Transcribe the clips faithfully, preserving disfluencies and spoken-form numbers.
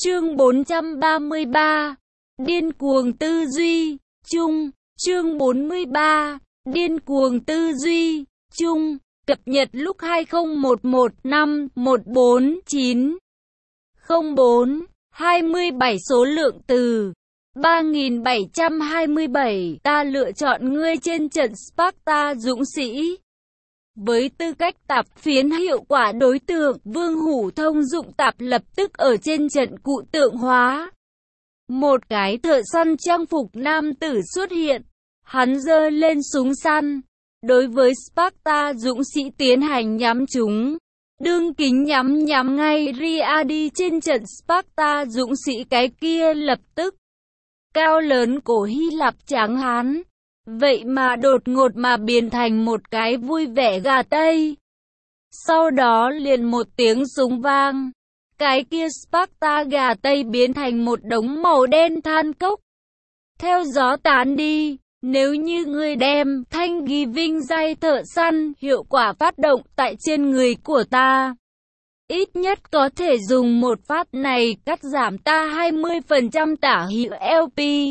Chương bốn trăm ba mươi ba. Điên cuồng tư duy, chung. Chương bốn mươi ba. Điên cuồng tư duy, chung. Cập nhật lúc hai không một một năm một bốn chín không bốn hai mươi bảy số lượng từ ba nghìn bảy trăm hai mươi bảy. Ta lựa chọn ngươi trên trận Sparta dũng sĩ. Với tư cách tạp phiến hiệu quả đối tượng, Vương Hủ thông dụng tạp lập tức ở trên trận cụ tượng hóa. Một cái thợ săn trang phục nam tử xuất hiện. Hắn giơ lên súng săn. Đối với Sparta dũng sĩ tiến hành nhắm chúng. Đương kính nhắm nhắm ngay Riadi trên trận Sparta dũng sĩ cái kia lập tức. Cao lớn cổ Hy Lạp tráng hán. Vậy mà đột ngột mà biến thành một cái vui vẻ gà Tây. Sau đó liền một tiếng súng vang. Cái kia Sparta gà Tây biến thành một đống màu đen than cốc. Theo gió tán đi. Nếu như ngươi đem thanh ghi vinh dây thợ săn hiệu quả phát động tại trên người của ta. Ít nhất có thể dùng một phát này cắt giảm ta hai mươi phần trăm tả hiệu lờ pê.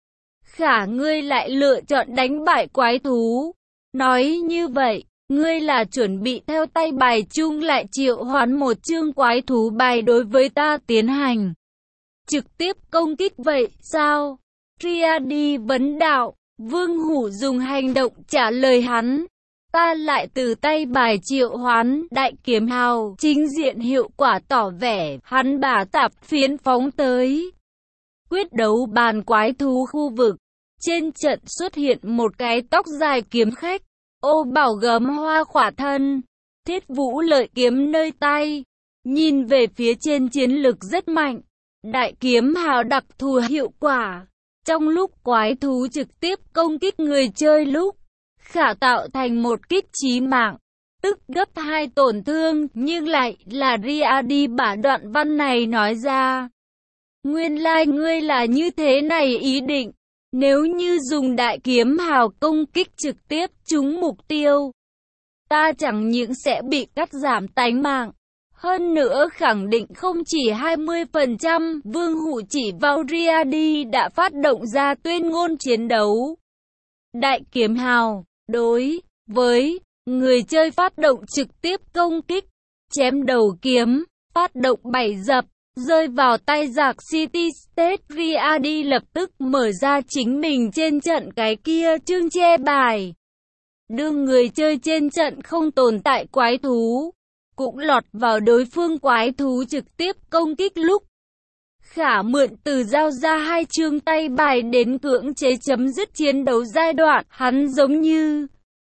Khả ngươi lại lựa chọn đánh bại quái thú. Nói như vậy, ngươi là chuẩn bị theo tay bài chung lại triệu hoán một chương quái thú bài đối với ta tiến hành trực tiếp công kích vậy sao? Riadi vấn đạo. Vương Hủ dùng hành động trả lời hắn. Ta lại từ tay bài triệu hoán đại kiếm hào. Chính diện hiệu quả tỏ vẻ. Hắn bả tạp phiến phóng tới. Quyết đấu bàn quái thú khu vực. Trên trận xuất hiện một cái tóc dài kiếm khách. Ô bảo gấm hoa khỏa thân. Thiết vũ lợi kiếm nơi tay. Nhìn về phía trên chiến lực rất mạnh. Đại kiếm hào đặc thù hiệu quả. Trong lúc quái thú trực tiếp công kích người chơi lúc, khả tạo thành một kích chí mạng, tức gấp hai tổn thương, nhưng lại là Riadi bả đoạn văn này nói ra. Nguyên lai like ngươi là như thế này ý định, nếu như dùng đại kiếm hào công kích trực tiếp trúng mục tiêu, ta chẳng những sẽ bị cắt giảm tánh mạng. Hơn nữa khẳng định không chỉ hai mươi phần trăm, Vương Hủ chỉ vào Riadi đã phát động ra tuyên ngôn chiến đấu. Đại kiếm hào, đối với người chơi phát động trực tiếp công kích, chém đầu kiếm, phát động bảy dập, rơi vào tay giặc City State. Riadi lập tức mở ra chính mình trên trận cái kia chương che bài. Đương người chơi trên trận không tồn tại quái thú, cũng lọt vào đối phương quái thú trực tiếp công kích lúc, khả mượn từ giao ra hai chương tay bài đến cưỡng chế chấm dứt chiến đấu giai đoạn. Hắn giống như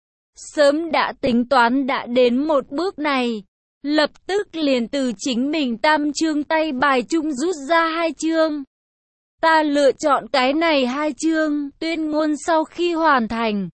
sớm đã tính toán đã đến một bước này, lập tức liền từ chính mình tam chương tay bài chung rút ra hai chương. Ta lựa chọn cái này hai chương. Tuyên ngôn sau khi hoàn thành,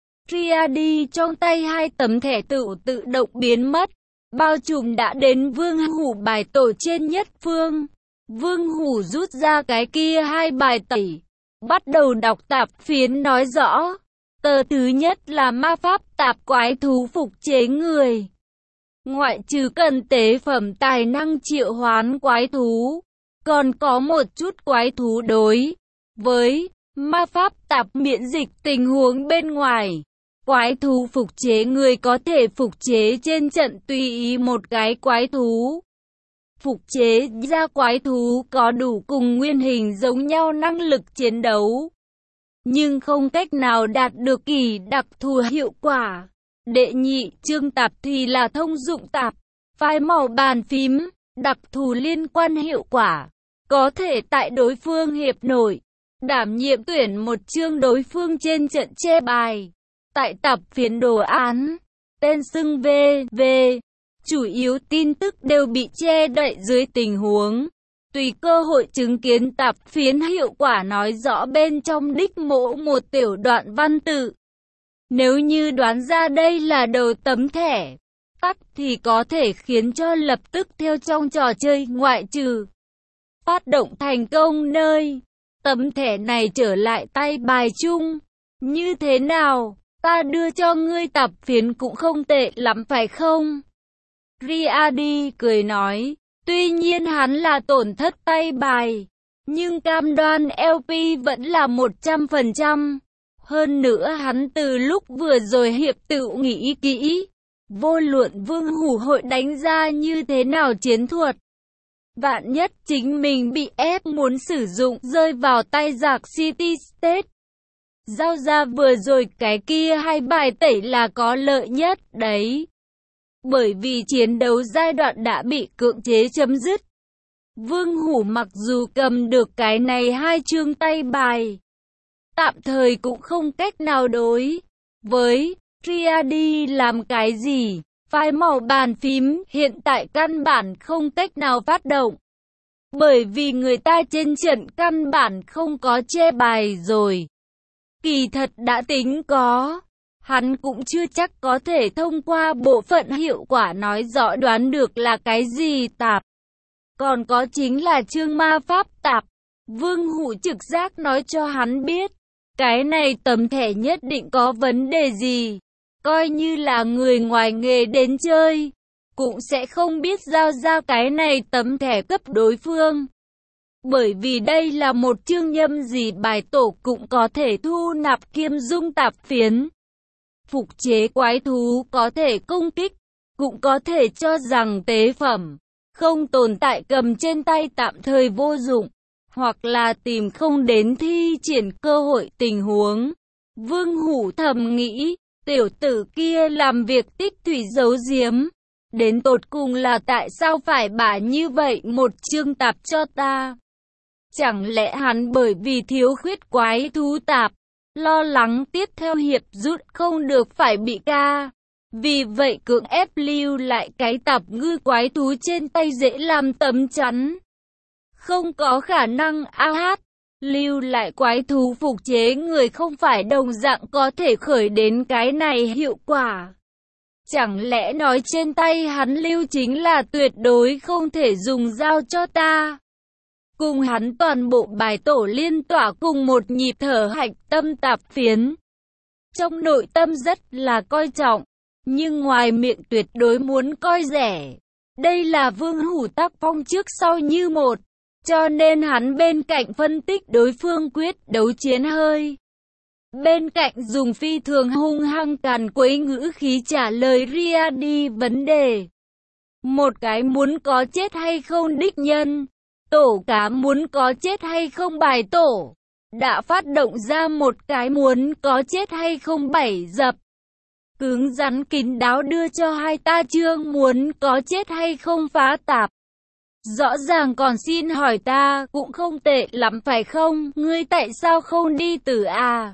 Riadi trong tay hai tấm thẻ tự tự động biến mất. Bao trùm đã đến Vương Hủ bài tổ trên nhất phương. Vương Hủ rút ra cái kia hai bài tẩy. Bắt đầu đọc tạp phiến nói rõ. Tờ thứ nhất là ma pháp tạp quái thú phục chế người. Ngoại trừ cần tế phẩm tài năng triệu hoán quái thú, còn có một chút quái thú đối với ma pháp tạp miễn dịch tình huống bên ngoài. Quái thú phục chế người có thể phục chế trên trận tùy ý một cái quái thú. Phục chế ra quái thú có đủ cùng nguyên hình giống nhau năng lực chiến đấu, nhưng không cách nào đạt được kỳ đặc thù hiệu quả. Đệ nhị chương tạp thì là thông dụng tạp, phai màu bàn phím, đặc thù liên quan hiệu quả. Có thể tại đối phương hiệp nổi, đảm nhiệm tuyển một chương đối phương trên trận che bài. Tại tạp phiến đồ án, tên xưng vê vê, chủ yếu tin tức đều bị che đậy dưới tình huống. Tùy cơ hội chứng kiến tạp phiến hiệu quả nói rõ bên trong đích mỗ một tiểu đoạn văn tự. Nếu như đoán ra đây là đầu tấm thẻ, tắt thì có thể khiến cho lập tức theo trong trò chơi ngoại trừ phát động thành công nơi tấm thẻ này trở lại tay bài chung. Như thế nào? Ta đưa cho ngươi tạp phiến cũng không tệ lắm phải không? Riadi cười nói. Tuy nhiên hắn là tổn thất tay bài, nhưng cam đoan lờ pê vẫn là một trăm phần trăm. Hơn nữa hắn từ lúc vừa rồi hiệp tự nghĩ kỹ, vô luận Vương Hủ hội đánh ra như thế nào chiến thuật, vạn nhất chính mình bị ép muốn sử dụng rơi vào tay giặc City State. Giao ra vừa rồi cái kia hai bài tẩy là có lợi nhất đấy. Bởi vì chiến đấu giai đoạn đã bị cưỡng chế chấm dứt. Vương Hủ mặc dù cầm được cái này hai chương tay bài, tạm thời cũng không cách nào đối với Triadi làm cái gì. Phái màu bàn phím hiện tại căn bản không cách nào phát động. Bởi vì người ta trên trận căn bản không có che bài rồi. Kỳ thật đã tính có, hắn cũng chưa chắc có thể thông qua bộ phận hiệu quả nói rõ đoán được là cái gì tạp. Còn có chính là chương ma pháp tạp. Vương Hủ trực giác nói cho hắn biết, cái này tấm thẻ nhất định có vấn đề gì. Coi như là người ngoài nghề đến chơi, cũng sẽ không biết giao ra cái này tấm thẻ cấp đối phương. Bởi vì đây là một chương nhâm gì bài tổ cũng có thể thu nạp kiêm dung tạp phiến. Phục chế quái thú có thể công kích, cũng có thể cho rằng tế phẩm không tồn tại cầm trên tay tạm thời vô dụng, hoặc là tìm không đến thi triển cơ hội tình huống. Vương Hủ thầm nghĩ, tiểu tử kia làm việc tích thủy giấu giếm, đến tột cùng là tại sao phải bả như vậy một chương tạp cho ta? Chẳng lẽ hắn bởi vì thiếu khuyết quái thú tạp, lo lắng tiếp theo hiệp rút không được phải bị ca, vì vậy cưỡng ép lưu lại cái tạp ngư quái thú trên tay dễ làm tấm chắn? Không có khả năng. A hát, lưu lại quái thú phục chế người không phải đồng dạng có thể khởi đến cái này hiệu quả. Chẳng lẽ nói trên tay hắn lưu chính là tuyệt đối không thể dùng dao cho ta? Cùng hắn toàn bộ bài tổ liên tỏa cùng một nhịp thở hạch tâm tạp phiến. Trong nội tâm rất là coi trọng, nhưng ngoài miệng tuyệt đối muốn coi rẻ. Đây là Vương Hủ tác phong trước sau như một, cho nên hắn bên cạnh phân tích đối phương quyết đấu chiến hơi. Bên cạnh dùng phi thường hung hăng càn quấy ngữ khí trả lời Riadi vấn đề. Một cái muốn có chết hay không đích nhân, tổ cá muốn có chết hay không bài tổ, đã phát động ra một cái muốn có chết hay không bảy dập. Cứng rắn kín đáo đưa cho hai ta chương muốn có chết hay không phá tạp. Rõ ràng còn xin hỏi ta cũng không tệ lắm phải không, ngươi tại sao không đi tử à?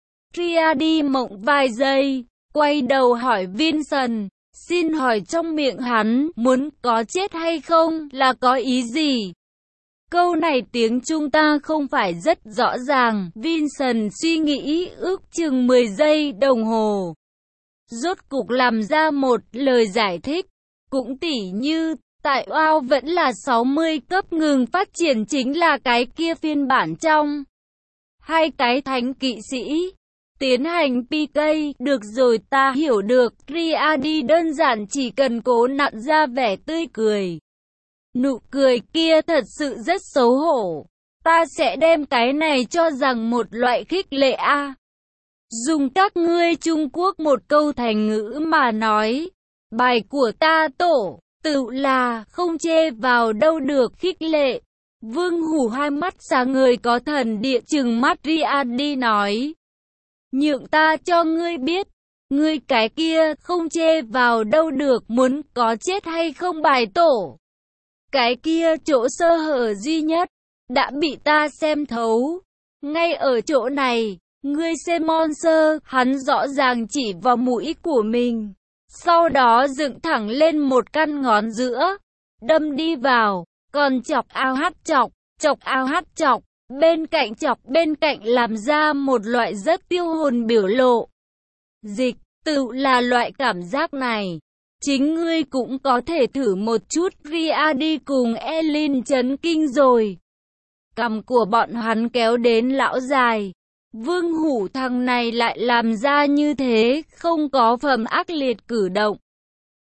Riadi mộng vài giây, quay đầu hỏi Vincent, xin hỏi trong miệng hắn muốn có chết hay không là có ý gì? Câu này tiếng Trung ta không phải rất rõ ràng. Vincent suy nghĩ ước chừng mười giây đồng hồ, rốt cục làm ra một lời giải thích. Cũng tỉ như tại oao vẫn là sáu mươi cấp ngừng phát triển chính là cái kia phiên bản trong hai cái thánh kỵ sĩ tiến hành pê ca. Được rồi, ta hiểu được. Riadi đơn giản chỉ cần cố nặn ra vẻ tươi cười. Nụ cười kia thật sự rất xấu hổ. Ta sẽ đem cái này cho rằng một loại khích lệ a. À. Dùng các ngươi Trung Quốc một câu thành ngữ mà nói, bài của ta tổ, tự là không chê vào đâu được khích lệ. Vương Hủ hai mắt sáng ngời có thần địa trừng mắt Riadi nói. Nhượng ta cho ngươi biết, ngươi cái kia không chê vào đâu được muốn có chết hay không bài tổ. Cái kia chỗ sơ hở duy nhất, đã bị ta xem thấu. Ngay ở chỗ này, ngươi xem Monster, hắn rõ ràng chỉ vào mũi của mình. Sau đó dựng thẳng lên một căn ngón giữa, đâm đi vào, còn chọc ao hát chọc, chọc ao hát chọc, bên cạnh chọc bên cạnh làm ra một loại rất tiêu hồn biểu lộ. Dịch, tự là loại cảm giác này. Chính ngươi cũng có thể thử một chút. Riadi cùng Elin chấn kinh rồi. Cằm của bọn hắn kéo đến lão dài. Vương Hủ thằng này lại làm ra như thế, không có phẩm ác liệt cử động.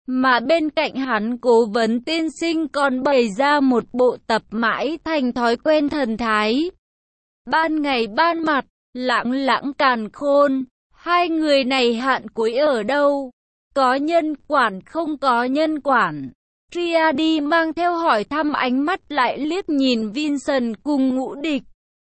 Mà bên cạnh hắn Cố vấn tiên sinh còn bày ra một bộ tập mãi thành thói quen thần thái. Ban ngày ban mặt, lãng lãng càn khôn, hai người này hạn cuối ở đâu? Có nhân quản không có nhân quản? Triadi mang theo hỏi thăm ánh mắt lại liếc nhìn Vincent cùng Ngũ Địch.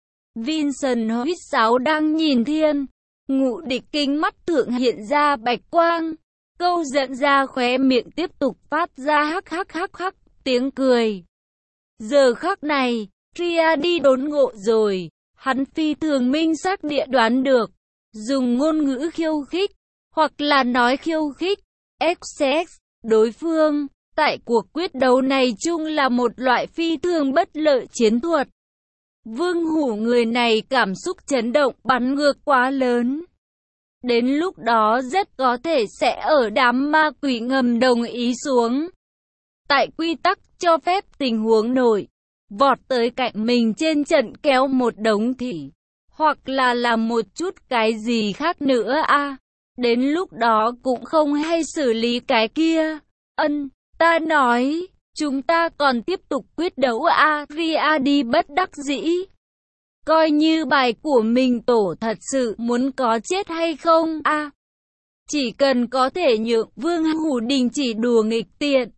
Vincent huýt sáo đang nhìn thiên. Ngũ Địch kính mắt thượng hiện ra bạch quang. Câu giận ra khóe miệng tiếp tục phát ra hắc hắc hắc hắc tiếng cười. Giờ khắc này, Triadi đốn ngộ rồi. Hắn phi thường minh xác địa đoán được. Dùng ngôn ngữ khiêu khích, hoặc là nói khiêu khích, excess, đối phương. Tại cuộc quyết đấu này chung là một loại phi thường bất lợi chiến thuật. Vương Hủ người này cảm xúc chấn động bắn ngược quá lớn. Đến lúc đó rất có thể sẽ ở đám ma quỷ ngầm đồng ý xuống. Tại quy tắc cho phép tình huống nổi, vọt tới cạnh mình trên trận kéo một đống thì, hoặc là làm một chút cái gì khác nữa a à. Đến lúc đó cũng không hay xử lý cái kia. Ân, ta nói, chúng ta còn tiếp tục quyết đấu a à. Triadi bất đắc dĩ. Coi như bài của mình tổ thật sự muốn có chết hay không a à. Chỉ cần có thể nhượng Vương Hủ đình chỉ đùa nghịch tiện.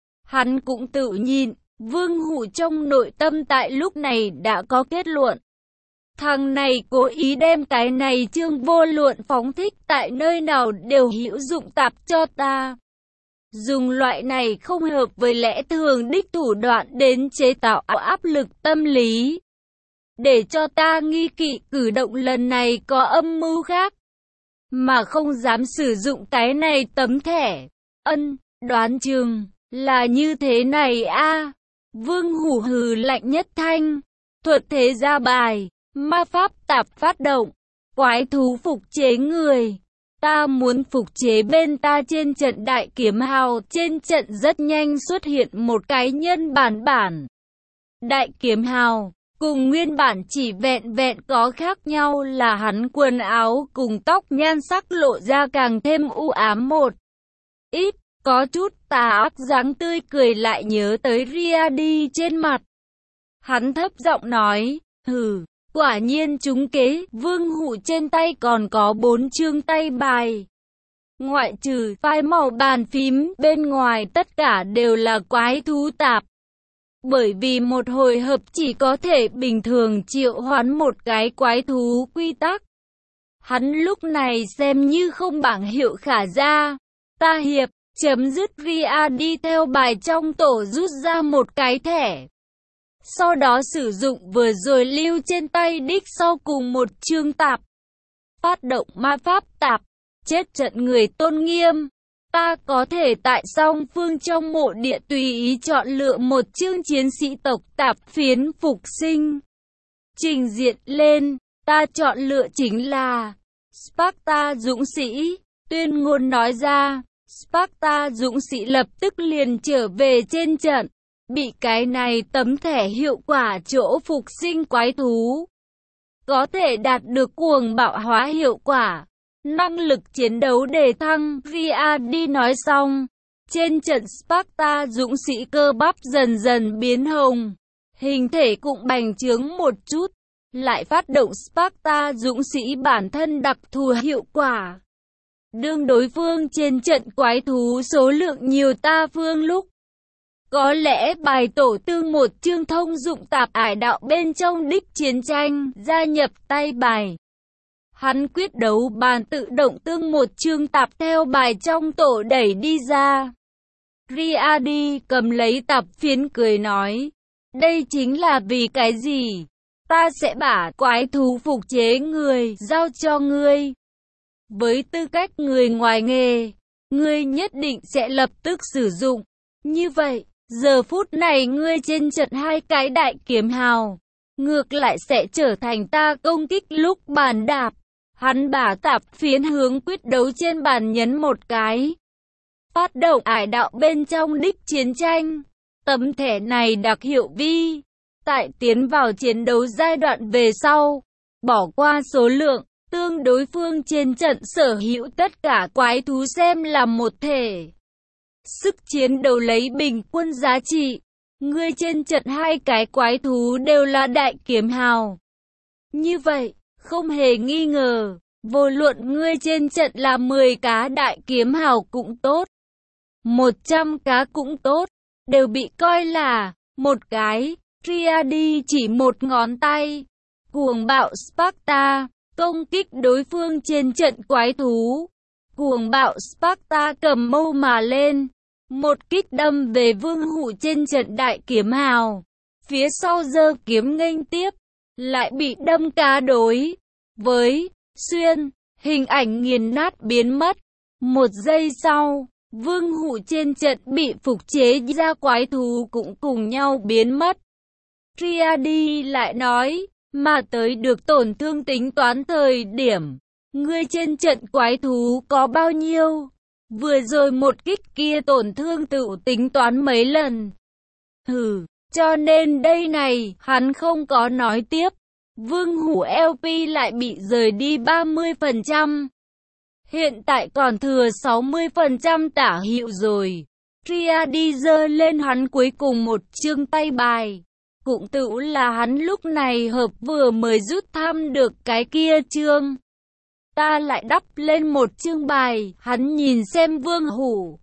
Hắn cũng tự nhìn, Vương Hủ trong nội tâm tại lúc này đã có kết luận. Thằng này cố ý đem cái này chương vô luận phóng thích tại nơi nào đều hữu dụng tạp cho ta. Dùng loại này không hợp với lẽ thường đích thủ đoạn đến chế tạo áp lực tâm lý. Để cho ta nghi kỵ cử động lần này có âm mưu khác. Mà không dám sử dụng cái này tấm thẻ. Ân, đoán chừng là như thế này a à. Vương Hủ hừ lạnh nhất thanh. Thuật thế ra bài. Ma pháp tạp phát động. Quái thú phục chế người. Ta muốn phục chế bên ta trên trận đại kiếm hào. Trên trận rất nhanh xuất hiện một cái nhân bản bản. Đại kiếm hào. Cùng nguyên bản chỉ vẹn vẹn có khác nhau là hắn quần áo cùng tóc nhan sắc lộ ra càng thêm u ám một ít. Có chút tà ác dáng tươi cười lại nhớ tới Triadi trên mặt. Hắn thấp giọng nói, hừ, quả nhiên trúng kế. Vương Hủ trên tay còn có bốn chương tay bài. Ngoại trừ phai màu bàn phím, bên ngoài tất cả đều là quái thú tạp. Bởi vì một hồi hợp chỉ có thể bình thường triệu hoán một cái quái thú quy tắc. Hắn lúc này xem như không bảng hiệu khả ra. Ta hiệp, chấm dứt. Triadi theo bài trong tổ rút ra một cái thẻ. Sau đó sử dụng vừa rồi lưu trên tay đích sau cùng một chương tạp. Phát động ma pháp tạp, chết trận người tôn nghiêm. Ta có thể tại song phương trong mộ địa tùy ý chọn lựa một chương chiến sĩ tộc tạp phiến phục sinh. Trình diện lên, ta chọn lựa chính là Sparta dũng sĩ. Tuyên ngôn nói ra, Sparta dũng sĩ lập tức liền trở về trên trận. Bị cái này tấm thẻ hiệu quả chỗ phục sinh quái thú. Có thể đạt được cuồng bạo hóa hiệu quả. Năng lực chiến đấu đề thăng. Triadi nói xong. Trên trận Sparta dũng sĩ cơ bắp dần dần biến hồng. Hình thể cũng bành trướng một chút. Lại phát động Sparta dũng sĩ bản thân đặc thù hiệu quả. Đương đối phương trên trận quái thú số lượng nhiều ta phương lúc. Có lẽ bài tổ tương một chương thông dụng tạp ải đạo bên trong đích chiến tranh, gia nhập tay bài. Hắn quyết đấu bàn tự động tương một chương tạp theo bài trong tổ đẩy đi ra. Triadi cầm lấy tạp phiến cười nói, đây chính là vì cái gì? Ta sẽ bả quái thú phục chế người, giao cho ngươi. Với tư cách người ngoài nghề, ngươi nhất định sẽ lập tức sử dụng. Như vậy, giờ phút này ngươi trên trận hai cái đại kiếm hào, ngược lại sẽ trở thành ta công kích lúc bàn đạp. Hắn bả tạp phiến hướng quyết đấu trên bàn nhấn một cái. Phát động ải đạo bên trong đích chiến tranh. Tấm thẻ này đặc hiệu vi. Tại tiến vào chiến đấu giai đoạn về sau, bỏ qua số lượng, tương đối phương trên trận sở hữu tất cả quái thú xem là một thể. Sức chiến đấu lấy bình quân giá trị. Ngươi trên trận hai cái quái thú đều là đại kiếm hào. Như vậy, không hề nghi ngờ, vô luận ngươi trên trận là mười cá đại kiếm hào cũng tốt, một trăm cá cũng tốt, đều bị coi là một cái triadi chỉ một ngón tay. Cuồng bạo Sparta công kích đối phương trên trận quái thú. Cuồng bạo Sparta cầm mâu mà lên, một kích đâm về Vương Hủ trên trận đại kiếm hào. Phía sau giơ kiếm nghênh tiếp, lại bị đâm cá đối với xuyên, hình ảnh nghiền nát biến mất. Một giây sau, Vương Hủ trên trận bị phục chế ra, quái thú cũng cùng nhau biến mất. Triadi lại nói, mà tới được tổn thương tính toán thời điểm, ngươi trên trận quái thú có bao nhiêu? Vừa rồi một kích kia tổn thương tự tính toán mấy lần. Hừ, cho nên đây này, hắn không có nói tiếp. Vương Hủ lờ pê lại bị rời đi ba mươi phần trăm. Hiện tại còn thừa sáu mươi phần trăm tả hữu rồi. Triadi giơ lên hắn cuối cùng một chương tay bài. Cũng tự là hắn lúc này hợp vừa mới rút thăm được cái kia chương. Ta lại đắp lên một chương bài, hắn nhìn xem Vương Hủ.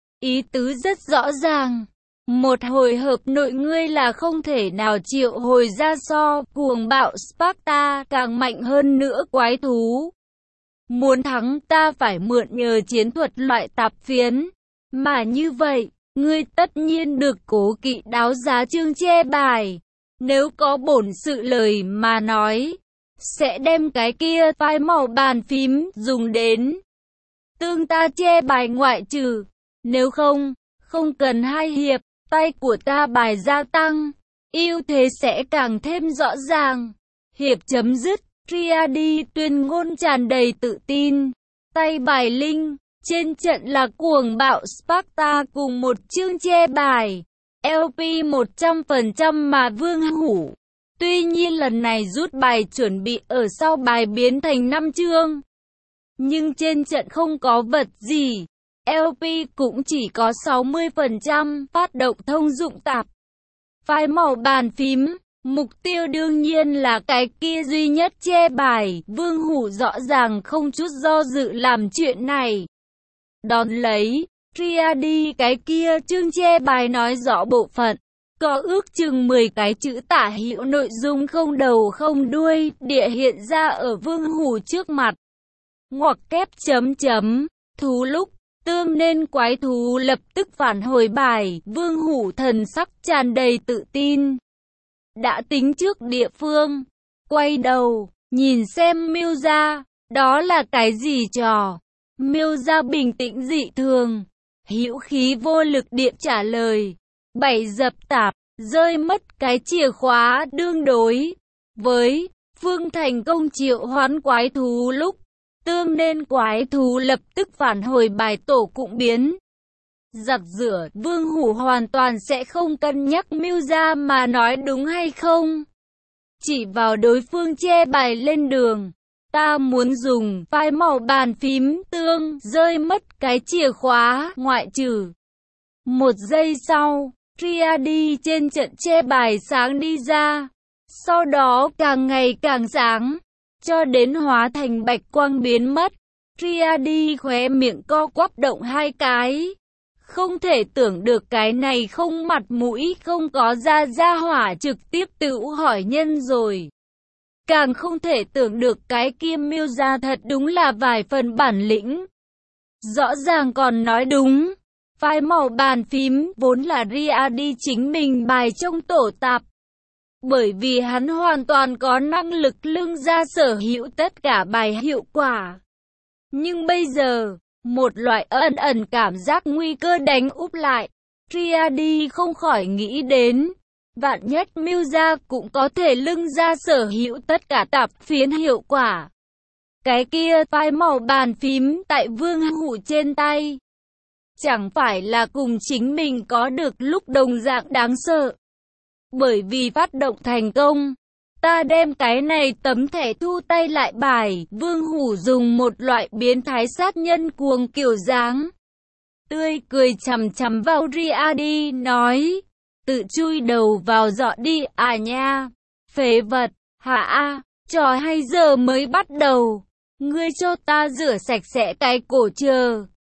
Ý tứ rất rõ ràng. Một hồi hợp nội ngươi là không thể nào triệu hồi ra so cuồng bạo Sparta càng mạnh hơn nữa quái thú. Muốn thắng ta phải mượn nhờ chiến thuật loại tạp phiến. Mà như vậy, ngươi tất nhiên được cố kỵ đáo giá chương che bài. Nếu có bổn sự lời mà nói, sẽ đem cái kia phai màu bàn phím dùng đến tương ta che bài ngoại trừ. Nếu không, không cần hai hiệp, tay của ta bài gia tăng, ưu thế sẽ càng thêm rõ ràng. Hiệp chấm dứt, Triadi tuyên ngôn tràn đầy tự tin. Tay bài linh, trên trận là cuồng bạo Sparta cùng một chương che bài. lờ pê một trăm phần trăm mà Vương Hủ. Tuy nhiên lần này rút bài chuẩn bị ở sau bài biến thành năm chương. Nhưng trên trận không có vật gì. lờ pê cũng chỉ có sáu mươi phần trăm phát động thông dụng tạp. Phái màu bàn phím. Mục tiêu đương nhiên là cái kia duy nhất che bài. Vương Hủ rõ ràng không chút do dự làm chuyện này. Đón lấy, Triadi cái kia chương che bài nói rõ bộ phận. Có ước chừng mười cái chữ tả hữu nội dung không đầu không đuôi, địa hiện ra ở Vương Hủ trước mặt. Ngoặc kép chấm chấm, thú lúc, tương nên quái thú lập tức phản hồi bài, Vương Hủ thần sắc tràn đầy tự tin. Đã tính trước địa phương, quay đầu, nhìn xem Miêu Gia, đó là cái gì trò? Miêu Gia bình tĩnh dị thường, hữu khí vô lực điệp trả lời. Bảy dập tạp, rơi mất cái chìa khóa đương đối. Với phương thành công triệu hoán quái thú lúc, tương nên quái thú lập tức phản hồi bài tổ cũng biến. Giặt rửa, Vương Hủ hoàn toàn sẽ không cân nhắc Miêu Gia mà nói đúng hay không. Chỉ vào đối phương che bài lên đường. Ta muốn dùng phai màu bàn phím tương, rơi mất cái chìa khóa, ngoại trừ. Một giây sau, Triadi trên trận che bài sáng đi ra. Sau đó càng ngày càng sáng, cho đến hóa thành bạch quang biến mất. Triadi khóe miệng co quắp động hai cái. Không thể tưởng được cái này không mặt mũi không có ra ra hỏa trực tiếp tự hỏi nhân rồi. Càng không thể tưởng được cái kia Miêu Gia thật đúng là vài phần bản lĩnh. Rõ ràng còn nói đúng. Phai màu bàn phím vốn là Triadi chính mình bài trong tổ tạp. Bởi vì hắn hoàn toàn có năng lực lưng ra sở hữu tất cả bài hiệu quả. Nhưng bây giờ, một loại ẩn ẩn cảm giác nguy cơ đánh úp lại. Triadi không khỏi nghĩ đến, vạn nhất Miêu Gia cũng có thể lưng ra sở hữu tất cả tạp phiến hiệu quả. Cái kia phai màu bàn phím tại Vương Hủ trên tay. Chẳng phải là cùng chính mình có được lúc đồng dạng đáng sợ. Bởi vì phát động thành công, ta đem cái này tấm thẻ thu tay lại bài. Vương Hủ dùng một loại biến thái sát nhân cuồng kiểu dáng. tươi cười chằm chằm vào Riyadi nói, tự chui đầu vào dọ đi à nha, phế vật, hả a, trò hay giờ mới bắt đầu, ngươi cho ta rửa sạch sẽ cái cổ chờ.